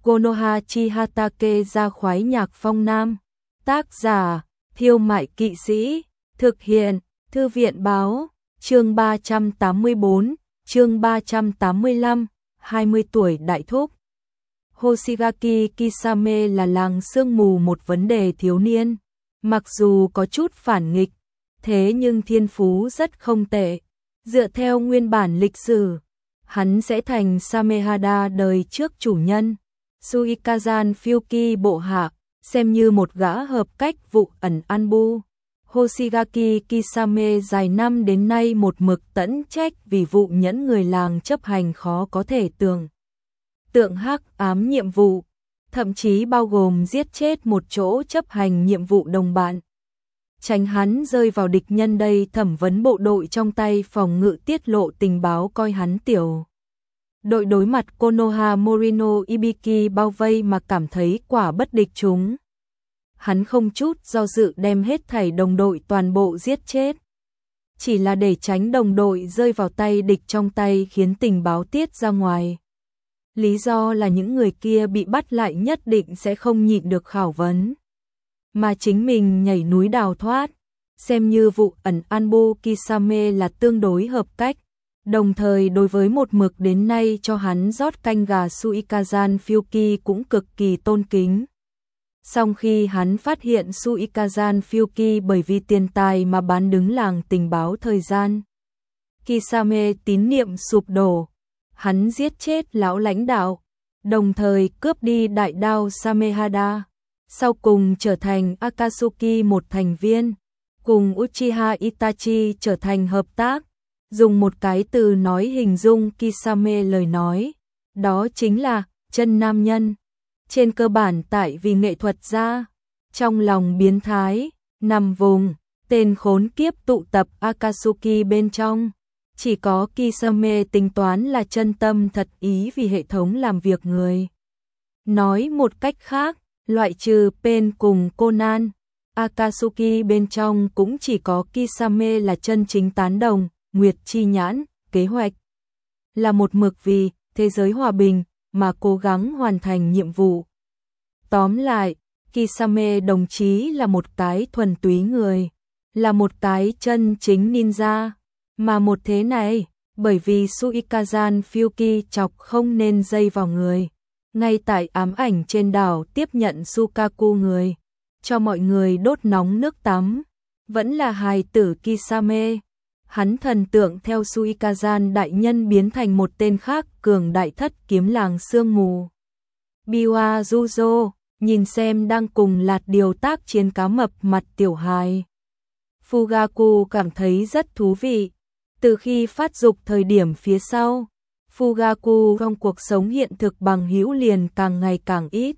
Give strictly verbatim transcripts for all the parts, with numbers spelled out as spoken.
Konoha Chihatake ra khoái nhạc phong nam. Tác giả, Thiêu Mại Kỵ Sĩ. Thực hiện, Thư viện Báo. Chương ba trăm tám mươi bốn, chương ba trăm tám mươi lăm, hai mươi tuổi đại thúc. Hoshigaki Kisame là làng sương mù một vấn đề thiếu niên. Mặc dù có chút phản nghịch, thế nhưng thiên phú rất không tệ. Dựa theo nguyên bản lịch sử, hắn sẽ thành Samehada đời trước chủ nhân, Suikazan Fyuki bộ hạ, xem như một gã hợp cách vụ ẩn Anbu. Hoshigaki Kisame dài năm đến nay một mực tẫn trách vì vụ nhẫn người làng chấp hành khó có thể tưởng tượng hắc ám nhiệm vụ, thậm chí bao gồm giết chết một chỗ chấp hành nhiệm vụ đồng bạn. Tránh hắn rơi vào địch nhân đây thẩm vấn bộ đội trong tay phòng ngự tiết lộ tình báo coi hắn tiểu. Đội đối mặt Konoha Morino Ibiki bao vây mà cảm thấy quả bất địch chúng. Hắn không chút do dự đem hết thảy đồng đội toàn bộ giết chết. Chỉ là để tránh đồng đội rơi vào tay địch trong tay khiến tình báo tiết ra ngoài. Lý do là những người kia bị bắt lại nhất định sẽ không nhịn được khảo vấn. Mà chính mình nhảy núi đào thoát, xem như vụ ẩn Anbu Kisame là tương đối hợp cách. Đồng thời đối với một mực đến nay cho hắn rót canh gà Suikazan Fyuki cũng cực kỳ tôn kính. Song khi hắn phát hiện Suikazan Fyuki bởi vì tiền tài mà bán đứng làng tình báo thời gian, Kisame tín niệm sụp đổ, hắn giết chết lão lãnh đạo, đồng thời cướp đi đại đao Samehada, sau cùng trở thành Akatsuki một thành viên, cùng Uchiha Itachi trở thành hợp tác. Dùng một cái từ nói hình dung Kisame lời nói, đó chính là chân nam nhân. Trên cơ bản tại vì nghệ thuật ra, trong lòng biến thái, nằm vùng, tên khốn kiếp tụ tập Akatsuki bên trong. Chỉ có Kisame tính toán là chân tâm thật ý vì hệ thống làm việc người. Nói một cách khác, loại trừ Pen cùng Conan, Akatsuki bên trong cũng chỉ có Kisame là chân chính tán đồng. Nguyệt chi nhãn, kế hoạch là một mực vì thế giới hòa bình mà cố gắng hoàn thành nhiệm vụ. Tóm lại, Kisame đồng chí là một cái thuần túy người, là một cái chân chính ninja, mà một thế này, bởi vì Suikazan Fyuki chọc không nên dây vào người. Ngay tại ám ảnh trên đảo tiếp nhận Sukaku người, cho mọi người đốt nóng nước tắm, vẫn là hài tử Kisame. Hắn thần tượng theo Suikazan đại nhân biến thành một tên khác cường đại thất kiếm làng sương mù. Biwa Juzo, nhìn xem đang cùng lạt điều tác chiến cá mập mặt tiểu hài. Fugaku cảm thấy rất thú vị. Từ khi phát dục thời điểm phía sau, Fugaku trong cuộc sống hiện thực bằng hữu liền càng ngày càng ít.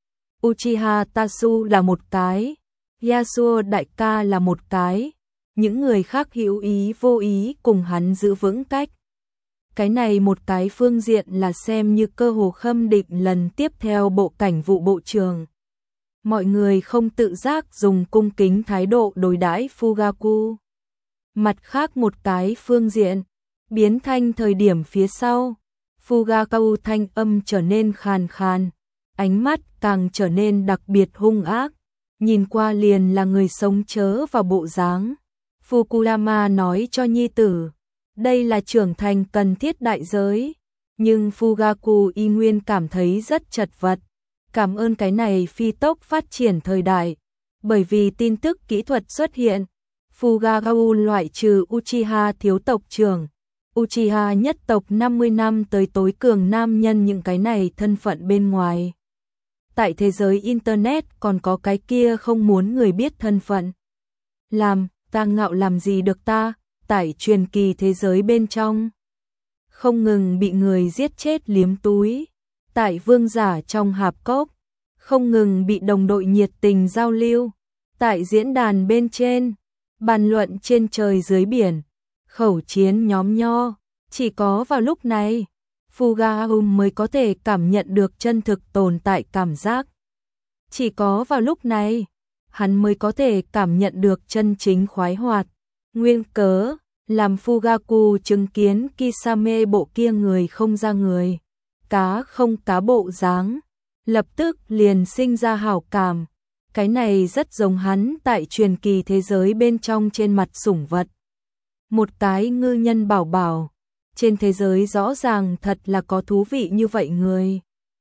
Uchiha Tatsu là một cái, Yasuo đại ca là một cái. Những người khác hữu ý vô ý cùng hắn giữ vững cách. Cái này một cái phương diện là xem như cơ hồ khâm định lần tiếp theo bộ cảnh vụ bộ trưởng. Mọi người không tự giác dùng cung kính thái độ đối đãi Fugaku. Mặt khác một cái phương diện, biến thanh thời điểm phía sau, Fugaku thanh âm trở nên khàn khàn, ánh mắt càng trở nên đặc biệt hung ác, nhìn qua liền là người sống chớ vào bộ dáng. Fukuyama nói cho nhi tử, đây là trưởng thành cần thiết đại giới, nhưng Fugaku y nguyên cảm thấy rất chật vật. Cảm ơn cái này phi tốc phát triển thời đại, bởi vì tin tức kỹ thuật xuất hiện, Fugaku loại trừ Uchiha thiếu tộc trưởng, Uchiha nhất tộc năm mươi năm tới tối cường nam nhân những cái này thân phận bên ngoài. Tại thế giới Internet còn có cái kia không muốn người biết thân phận. Làm ta ngạo làm gì được ta, tại truyền kỳ thế giới bên trong. Không ngừng bị người giết chết liếm túi, tại vương giả trong hạp cốc, không ngừng bị đồng đội nhiệt tình giao lưu, tại diễn đàn bên trên, bàn luận trên trời dưới biển, khẩu chiến nhóm nho, chỉ có vào lúc này, Fugaku mới có thể cảm nhận được chân thực tồn tại cảm giác. Chỉ có vào lúc này, hắn mới có thể cảm nhận được chân chính khoái hoạt. Nguyên cớ, làm Fugaku chứng kiến Kisame bộ kia người không ra người, cá không cá bộ dáng, lập tức liền sinh ra hảo cảm. Cái này rất giống hắn tại truyền kỳ thế giới bên trong trên mặt sủng vật. Một cái ngư nhân bảo bảo, trên thế giới rõ ràng thật là có thú vị như vậy người.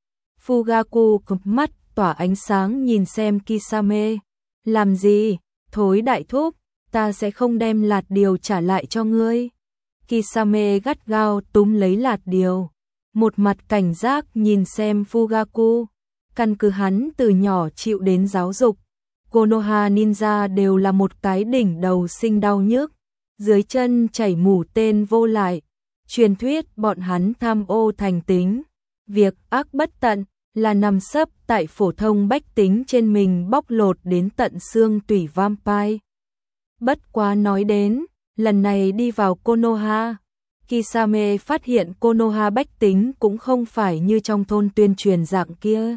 Fugaku cụp mắt tỏa ánh sáng nhìn xem Kisame. Làm gì? Thối đại thúc, ta sẽ không đem lạt điều trả lại cho ngươi. Kisame gắt gao túm lấy lạt điều, một mặt cảnh giác nhìn xem Fugaku. Căn cứ hắn từ nhỏ chịu đến giáo dục, Konoha ninja đều là một cái đỉnh đầu sinh đau nhức, dưới chân chảy mủ tên vô lại. Truyền thuyết bọn hắn tham ô thành tính, việc ác bất tận là nằm sấp tại phổ thông bách tính trên mình bóc lột đến tận xương tủy vampire. Bất quá nói đến, lần này đi vào Konoha, Kisame phát hiện Konoha bách tính cũng không phải như trong thôn tuyên truyền dạng kia.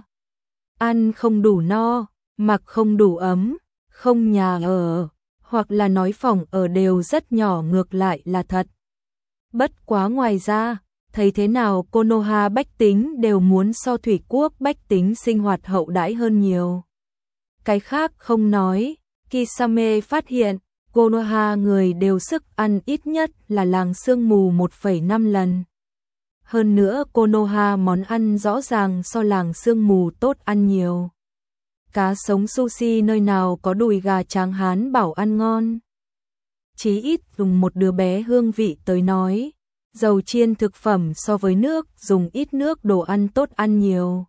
Ăn không đủ no, mặc không đủ ấm, không nhà ở, hoặc là nói phòng ở đều rất nhỏ, ngược lại là thật. Bất quá ngoài ra, thấy thế nào Konoha bách tính đều muốn so thủy quốc bách tính sinh hoạt hậu đãi hơn nhiều. Cái khác không nói, Kisame phát hiện, Konoha người đều sức ăn ít nhất là làng sương mù một phẩy năm lần. Hơn nữa Konoha món ăn rõ ràng so làng sương mù tốt ăn nhiều. Cá sống sushi nơi nào có đùi gà Tráng Hán bảo ăn ngon. Chí ít dùng một đứa bé hương vị tới nói, dầu chiên thực phẩm so với nước dùng ít nước đồ ăn tốt ăn nhiều.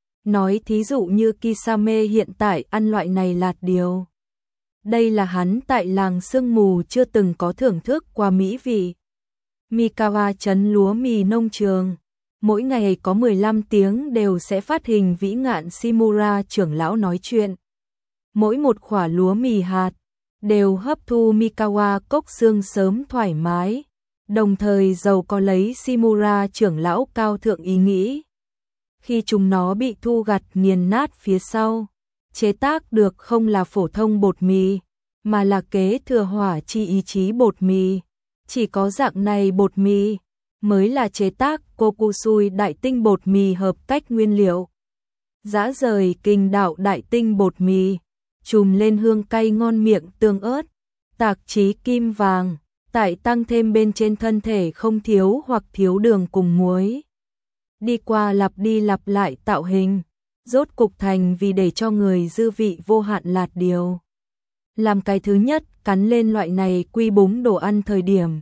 Nói thí dụ như Kisame hiện tại ăn loại này lạt điều. Đây là hắn tại làng sương mù chưa từng có thưởng thức qua mỹ vị. Mikawa trấn lúa mì nông trường, mỗi ngày có mười lăm tiếng đều sẽ phát hình vĩ ngạn Shimura trưởng lão nói chuyện. Mỗi một quả lúa mì hạt đều hấp thu Mikawa cốc xương sớm thoải mái, đồng thời giàu có lấy Shimura trưởng lão cao thượng ý nghĩ. Khi chúng nó bị thu gặt nghiền nát phía sau, chế tác được không là phổ thông bột mì, mà là kế thừa hỏa chi ý chí bột mì. Chỉ có dạng này bột mì mới là chế tác Kokusui đại tinh bột mì hợp cách nguyên liệu. Dã rời kinh đạo đại tinh bột mì, chùm lên hương cay ngon miệng tương ớt, tạc chí kim vàng, tại tăng thêm bên trên thân thể không thiếu hoặc thiếu đường cùng muối. Đi qua lặp đi lặp lại tạo hình, rốt cục thành vì để cho người dư vị vô hạn lạt điều. Làm cái thứ nhất cắn lên loại này quy búng đồ ăn thời điểm,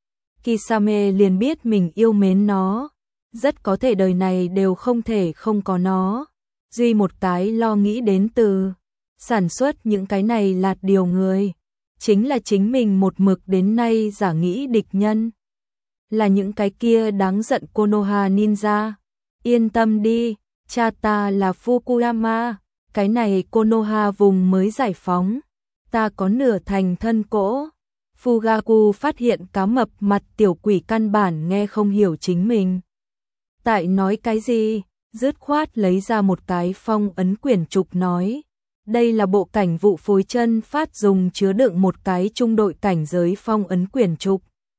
Kisame liền biết mình yêu mến nó, rất có thể đời này đều không thể không có nó. Duy một cái lo nghĩ đến từ sản xuất những cái này lạt điều người, chính là chính mình một mực đến nay giả nghĩ địch nhân. Là những cái kia đáng giận Konoha ninja. Yên tâm đi, cha ta là Fukuyama, cái này Konoha vùng mới giải phóng, ta có nửa thành thân cỗ. Fugaku phát hiện cá mập mặt tiểu quỷ căn bản nghe không hiểu chính mình tại nói cái gì, dứt khoát lấy ra một cái phong ấn quyển trục nói. Đây là bộ cảnh vụ phối chân phát dùng chứa đựng một cái trung đội cảnh giới phong ấn quyển trục.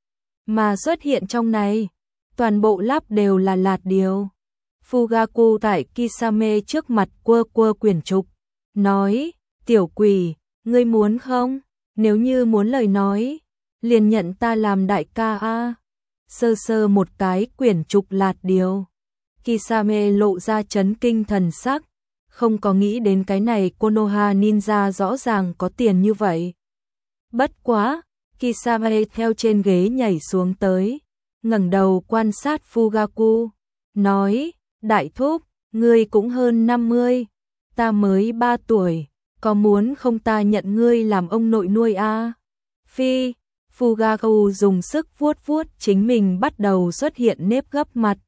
Mà xuất hiện trong này, toàn bộ lắp đều là lạt điều. Fugaku tại Kisame trước mặt quơ quơ quyển trục, nói, tiểu quỷ, ngươi muốn không? Nếu như muốn lời nói, liền nhận ta làm đại ca a. Sơ sơ một cái quyển trục lạt điều. Kisame lộ ra chấn kinh thần sắc, không có nghĩ đến cái này Konoha ninja rõ ràng có tiền như vậy. Bất quá, Kisame theo trên ghế nhảy xuống tới, ngẩng đầu quan sát Fugaku, nói, đại thúc, ngươi cũng hơn năm mươi, ta mới ba tuổi, có muốn không ta nhận ngươi làm ông nội nuôi a? Phi, Fugaku dùng sức vuốt vuốt chính mình bắt đầu xuất hiện nếp gấp mặt.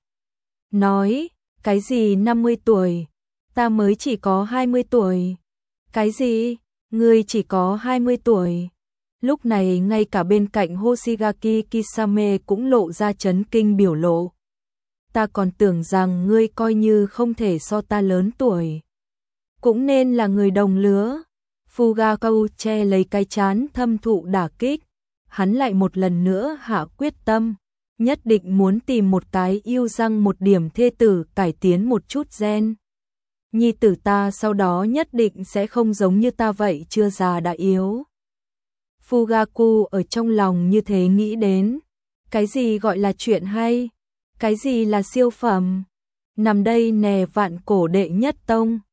Nói, cái gì năm mươi tuổi, ta mới chỉ có hai mươi tuổi. Cái gì, ngươi chỉ có hai mươi tuổi. Lúc này ngay cả bên cạnh Hoshigaki Kisame cũng lộ ra chấn kinh biểu lộ. Ta còn tưởng rằng ngươi coi như không thể so ta lớn tuổi, cũng nên là người đồng lứa. Fugaku che lấy cái chán thâm thụ đả kích, hắn lại một lần nữa hạ quyết tâm, nhất định muốn tìm một cái yêu răng một điểm thê tử cải tiến một chút gen. nhi tử ta sau đó nhất định sẽ không giống như ta vậy chưa già đã yếu. Fugaku ở trong lòng như thế nghĩ đến, cái gì gọi là chuyện hay, cái gì là siêu phẩm, nằm đây nè vạn cổ đệ nhất tông,